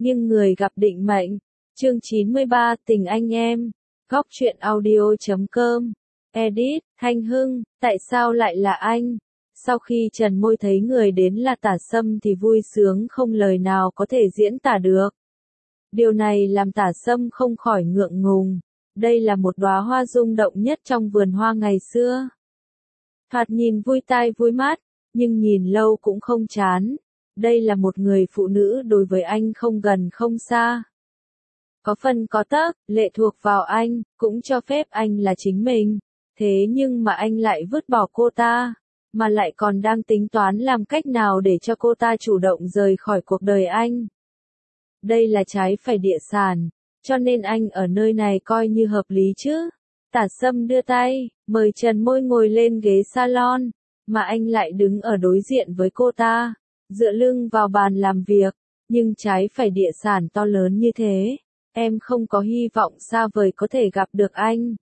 nghiêng người gặp định mệnh. Chương 93 Tình anh em. Góc truyện audio.com. Edit, Thanh Hưng, tại sao lại là anh? Sau khi Trần Môi thấy người đến là Tả Sâm thì vui sướng không lời nào có thể diễn tả được. Điều này làm Tả Sâm không khỏi ngượng ngùng. Đây là một đóa hoa rung động nhất trong vườn hoa ngày xưa. Thoạt nhìn vui tai vui mắt, nhưng nhìn lâu cũng không chán. Đây là một người phụ nữ đối với anh không gần không xa. Có phần có tấc, lệ thuộc vào anh, cũng cho phép anh là chính mình. Thế nhưng mà anh lại vứt bỏ cô ta, mà lại còn đang tính toán làm cách nào để cho cô ta chủ động rời khỏi cuộc đời anh. Đây là trái phải địa sản, cho nên anh ở nơi này coi như hợp lý chứ. Tả Sâm đưa tay, mời Trần Môi ngồi lên ghế salon, mà anh lại đứng ở đối diện với cô ta, dựa lưng vào bàn làm việc, nhưng trái phải địa sản to lớn như thế, em không có hy vọng xa vời có thể gặp được anh.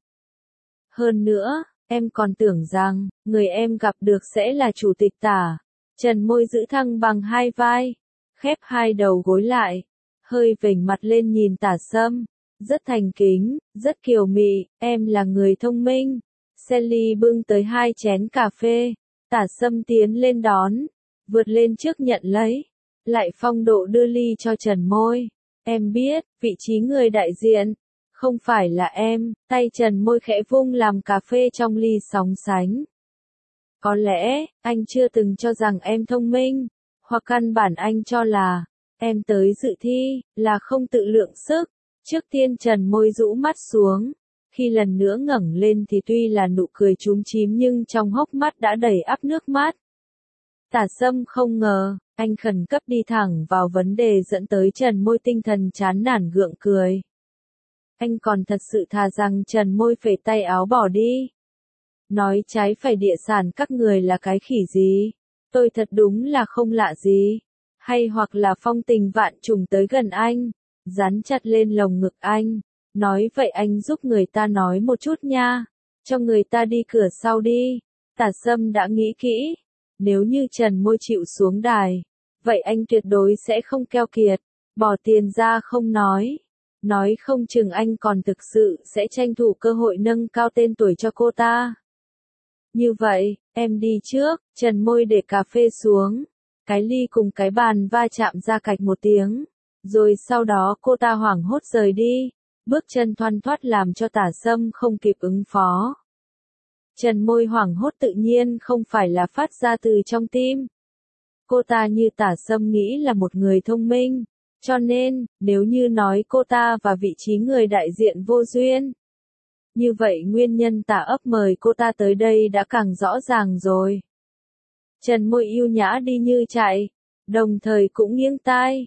Hơn nữa, em còn tưởng rằng, người em gặp được sẽ là chủ tịch Tả. Trần Môi giữ thăng bằng hai vai, khép hai đầu gối lại, hơi vểnh mặt lên nhìn Tả Sâm, rất thành kính, rất kiều mị, em là người thông minh. Sally bưng tới 2 chén cà phê, Tả Sâm tiến lên đón, vượt lên trước nhận lấy, lại phong độ đưa ly cho Trần Môi. Em biết, vị trí người đại diện, không phải là em, tay Trần Môi khẽ vung làm cà phê trong ly sóng sánh. Có lẽ, anh chưa từng cho rằng em thông minh, hoặc căn bản anh cho là, em tới dự thi, là không tự lượng sức. Trước tiên Trần Môi rũ mắt xuống, khi lần nữa ngẩng lên thì tuy là nụ cười chúm chím nhưng trong hốc mắt đã đầy ắp nước mắt. Tả Sâm không ngờ, anh khẩn cấp đi thẳng vào vấn đề dẫn tới Trần Môi tinh thần chán nản gượng cười. Anh còn thật sự thà rằng Trần Môi phẩy tay áo bỏ đi. Nói trái phải địa sản các người là cái khỉ gì? Tôi thật đúng là không lạ gì. Hay hoặc là phong tình vạn trùng tới gần anh, dán chặt lên lồng ngực anh. Nói vậy anh giúp người ta nói một chút nha. Cho người ta đi cửa sau đi. Tả Sâm đã nghĩ kỹ. Nếu như Trần Môi chịu xuống đài, vậy anh tuyệt đối sẽ không keo kiệt. Bỏ tiền ra không nói. Nói không chừng anh còn thực sự sẽ tranh thủ cơ hội nâng cao tên tuổi cho cô ta. Như vậy, em đi trước. Trần Môi để cà phê xuống. Cái ly cùng cái bàn va chạm ra cạch một tiếng. Rồi sau đó cô ta hoảng hốt rời đi. Bước chân thoăn thoắt làm cho Tả Sâm không kịp ứng phó. Trần Môi hoảng hốt tự nhiên không phải là phát ra từ trong tim. Cô ta như Tả Sâm nghĩ là một người thông minh. Cho nên, nếu như nói cô ta và vị trí người đại diện vô duyên, như vậy nguyên nhân Tả ấp mời cô ta tới đây đã càng rõ ràng rồi. Trần Môi yêu nhã đi như chạy, đồng thời cũng nghiêng tai.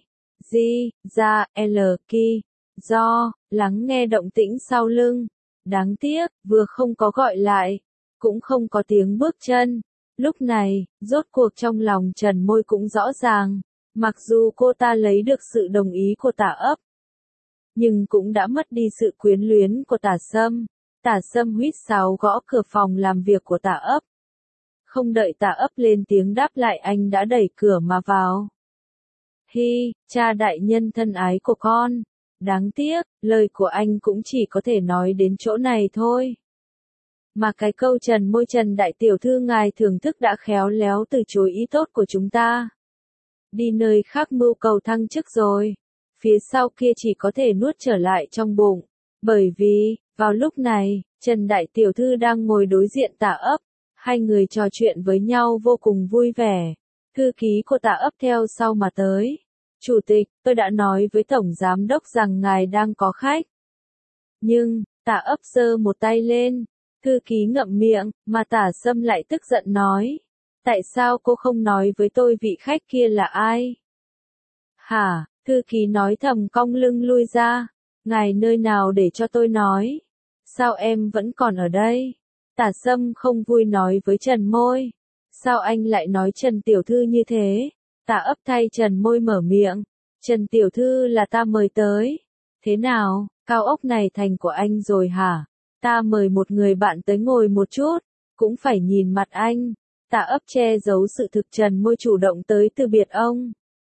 Do, lắng nghe động tĩnh sau lưng. Đáng tiếc, vừa không có gọi lại, cũng không có tiếng bước chân. Lúc này, rốt cuộc trong lòng Trần Môi cũng rõ ràng. Mặc dù cô ta lấy được sự đồng ý của Tả ấp, nhưng cũng đã mất đi sự quyến luyến của Tả Sâm. Tả Sâm huýt sáo gõ cửa phòng làm việc của Tả ấp. Không đợi Tả ấp lên tiếng đáp lại anh đã đẩy cửa mà vào. Hi, cha đại nhân thân ái của con. Đáng tiếc, lời của anh cũng chỉ có thể nói đến chỗ này thôi. Mà cái câu Trần đại tiểu thư ngài thưởng thức đã khéo léo từ chối ý tốt của chúng ta. Đi nơi khác mưu cầu thăng chức rồi. Phía sau kia chỉ có thể nuốt trở lại trong bụng. Bởi vì, vào lúc này, Trần đại tiểu thư đang ngồi đối diện Tả ấp. Hai người trò chuyện với nhau vô cùng vui vẻ. Thư ký của Tả ấp theo sau mà tới. Chủ tịch, tôi đã nói với Tổng Giám đốc rằng ngài đang có khách. Nhưng, Tả ấp giơ một tay lên. Thư ký ngậm miệng, mà Tả Sâm lại tức giận nói. Tại sao cô không nói với tôi vị khách kia là ai? Hả, thư ký nói thầm cong lưng lui ra. Ngài nơi nào để cho tôi nói? Sao em vẫn còn ở đây? Tả Sâm không vui nói với Trần Môi. Sao anh lại nói Trần Tiểu Thư như thế? Tả ấp thay Trần Môi mở miệng. Trần Tiểu Thư là ta mời tới. Thế nào, cao ốc này thành của anh rồi hả? Ta mời một người bạn tới ngồi một chút. Cũng phải nhìn mặt anh. Tả ấp che giấu sự thực Trần Môi chủ động tới từ biệt ông.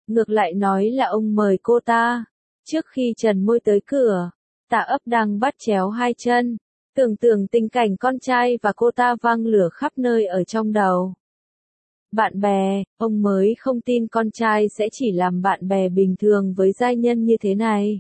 ngược lại nói là ông mời cô ta. Trước khi Trần Môi tới cửa, Tạ Ấp đang bắt chéo hai chân, tưởng tượng tình cảnh con trai và cô ta vang lửa khắp nơi ở trong đầu. Bạn bè, ông mới không tin con trai sẽ chỉ làm bạn bè bình thường với giai nhân như thế này.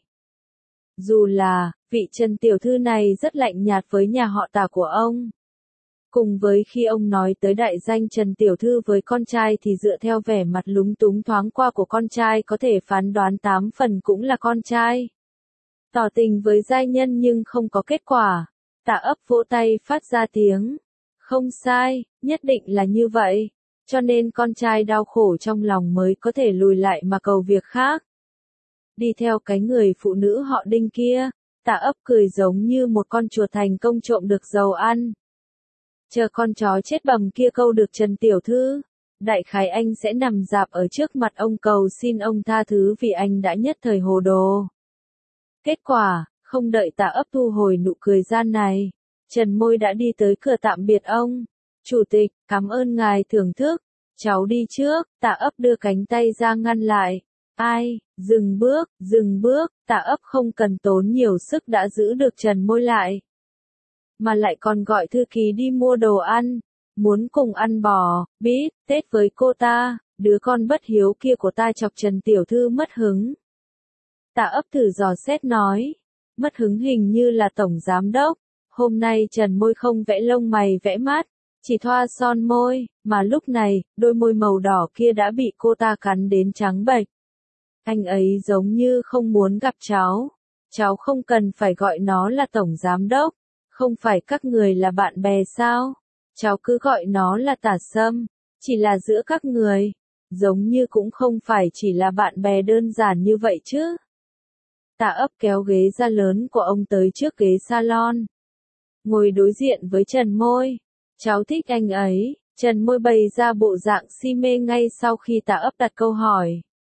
Dù là, vị Trần tiểu thư này rất lạnh nhạt với nhà họ Tạ của ông. Cùng với khi ông nói tới đại danh Trần tiểu thư với con trai thì dựa theo vẻ mặt lúng túng thoáng qua của con trai có thể phán đoán 8 phần cũng là con trai. Tỏ tình với giai nhân nhưng không có kết quả. Tạ Ấp vỗ tay phát ra tiếng. Không sai, nhất định là như vậy. Cho nên con trai đau khổ trong lòng mới có thể lùi lại mà cầu việc khác. Đi theo cái người phụ nữ họ Đinh kia, Tạ Ấp cười giống như một con chuột thành công trộm được dầu ăn. Chờ con chó chết bầm kia câu được Trần tiểu thư, đại khái anh sẽ nằm rạp ở trước mặt ông cầu xin ông tha thứ vì anh đã nhất thời hồ đồ. Kết quả, không đợi Tạ Ấp thu hồi nụ cười gian này, Trần Môi đã đi tới cửa tạm biệt ông. Chủ tịch, cảm ơn ngài thưởng thức. Cháu đi trước. Tạ Ấp đưa cánh tay ra ngăn lại. Ai, dừng bước, Tạ Ấp không cần tốn nhiều sức đã giữ được Trần Môi lại. Mà lại còn gọi thư ký đi mua đồ ăn, muốn cùng ăn bò, bít, tết với cô ta, đứa con bất hiếu kia của ta chọc Trần tiểu thư mất hứng. Tạ Ấp thử dò xét nói, mất hứng hình như là tổng giám đốc, hôm nay Trần Môi không vẽ lông mày vẽ mắt, chỉ thoa son môi, mà lúc này, đôi môi màu đỏ kia đã bị cô ta cắn đến trắng bệch. Anh ấy giống như không muốn gặp cháu không cần phải gọi nó là tổng giám đốc, không phải các người là bạn bè sao, cháu cứ gọi nó là Tả Sâm, chỉ là giữa các người, giống như cũng không phải chỉ là bạn bè đơn giản như vậy chứ. Tạ Ấp kéo ghế da lớn của ông tới trước ghế salon, ngồi đối diện với Trần Môi. Cháu thích anh ấy. Trần Môi bày ra bộ dạng si mê ngay sau khi Tạ Ấp đặt câu hỏi.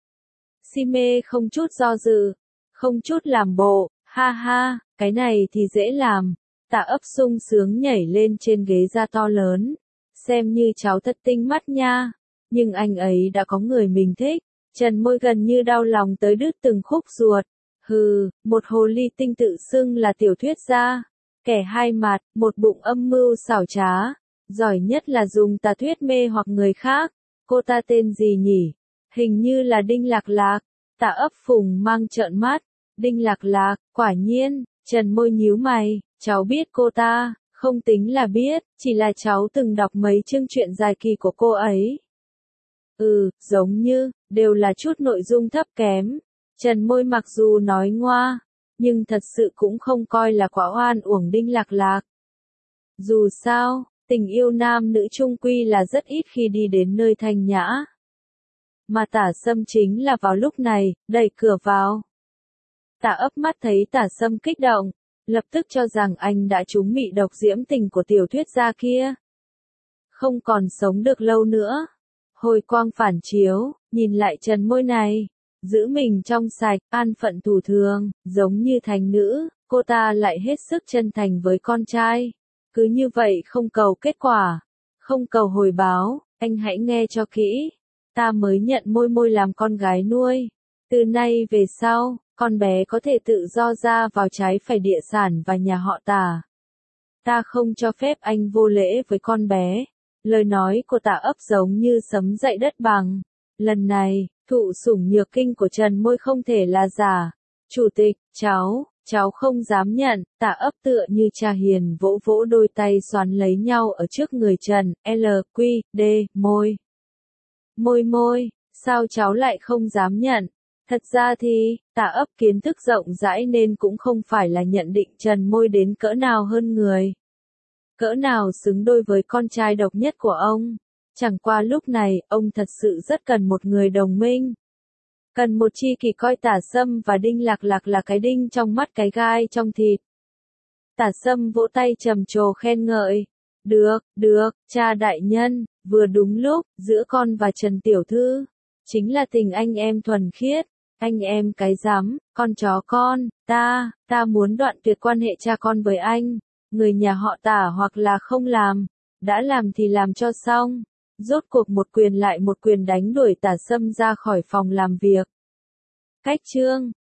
Si mê không chút do dự, không chút làm bộ, ha ha, cái này thì dễ làm. Tạ Ấp sung sướng nhảy lên trên ghế da to lớn. Xem như cháu thật tinh mắt nha. Nhưng anh ấy đã có người mình thích. Trần Môi gần như đau lòng tới đứt từng khúc ruột. Hừ, một hồ ly tinh tự xưng là tiểu thuyết gia. Kẻ hai mặt, một bụng âm mưu xảo trá, giỏi nhất là dùng tà thuyết mê hoặc người khác. Cô ta tên gì nhỉ? Hình như là Đinh Lạc Lạc. Tạ Ấp phùng mang trợn mắt. Đinh Lạc Lạc, quả nhiên. Trần Môi nhíu mày, cháu biết cô ta, không tính là biết, chỉ là cháu từng đọc mấy chương truyện dài kỳ của cô ấy. Giống như, đều là chút nội dung thấp kém. Trần Môi mặc dù nói ngoa, nhưng thật sự cũng không coi là quá oan uổng Đinh Lạc Lạc. Dù sao, tình yêu nam nữ chung quy là rất ít khi đi đến nơi thanh nhã. Mà Tả Sâm chính là vào lúc này, đẩy cửa vào. Tạ Ấp mắt thấy Tả Sâm kích động, lập tức cho rằng anh đã trúng mị độc diễm tình của tiểu thuyết gia kia. Không còn sống được lâu nữa. Hồi quang phản chiếu, nhìn lại Trần Môi này. Giữ mình trong sạch, an phận thủ thường, giống như thành nữ, cô ta lại hết sức chân thành với con trai. Cứ như vậy không cầu kết quả, không cầu hồi báo, anh hãy nghe cho kỹ. Ta mới nhận Môi Môi làm con gái nuôi. Từ nay về sau, con bé có thể tự do ra vào trái phải địa sản và nhà họ Tả. Ta không cho phép anh vô lễ với con bé. Lời nói của Tạ Ấp giống như sấm dậy đất bằng. Lần này, thụ sủng nhược kinh của Trần Môi không thể là giả. Chủ tịch, cháu không dám nhận. Tạ Ấp tựa như cha hiền vỗ vỗ đôi tay xoắn lấy nhau ở trước người Trần, LQ, D, Môi. Môi, sao cháu lại không dám nhận? Thật ra thì, Tạ Ấp kiến thức rộng rãi nên cũng không phải là nhận định Trần Môi đến cỡ nào hơn người. Cỡ nào xứng đôi với con trai độc nhất của ông. Chẳng qua lúc này, ông thật sự rất cần một người đồng minh. Cần một tri kỷ coi Tả Sâm và Đinh Lạc Lạc là cái đinh trong mắt cái gai trong thịt. Tả Sâm vỗ tay trầm trồ khen ngợi. Được, cha đại nhân, vừa đúng lúc, giữa con và Trần Tiểu Thư. Chính là tình anh em thuần khiết. Anh em cái rắm, con chó con, ta muốn đoạn tuyệt quan hệ cha con với anh. Người nhà họ Tả hoặc là không làm. Đã làm thì làm cho xong. Rốt cuộc một quyền lại một quyền đánh đuổi Tả Sâm ra khỏi phòng làm việc. Cách chương